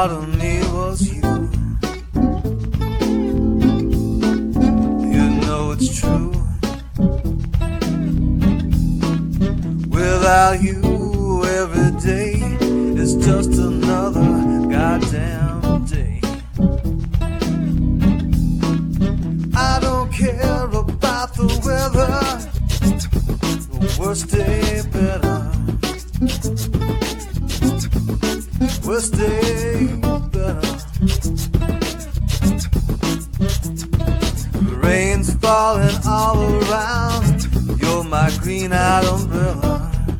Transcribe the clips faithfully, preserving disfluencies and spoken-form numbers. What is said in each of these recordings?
part of me was you. You know it's true. Without you, every day is just another goddamn day. I don't care about the weather, the worst day better. Worst day better. The rain's falling all around. You're my green-eyed umbrella.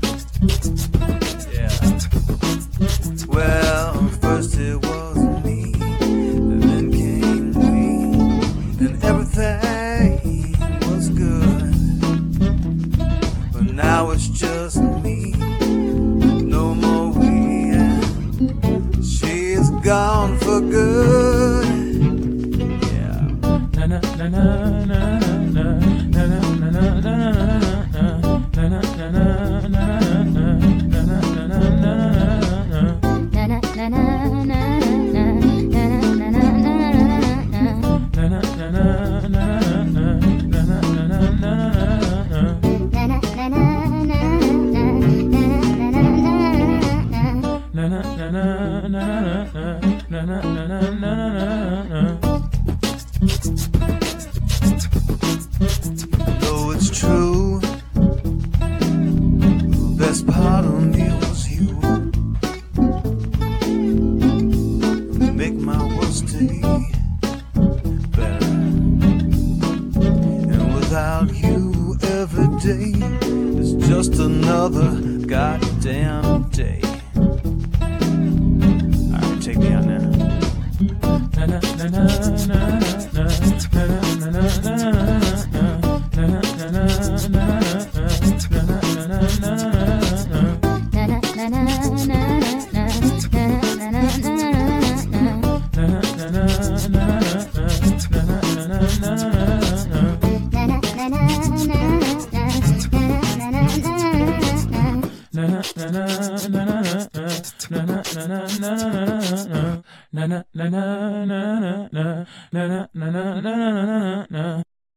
Yeah. Well, first it was me, and then came we, and everything was good. But now it's just me, no more we, and she's gone for good. Yeah. Na na na na na na na na na na na na na na na. Though it's true, the best part of me was you. Make my worst day better. And without you, every day is just another goddamn day. Alright, take me out now. Na na na na na na na na na na. Na na na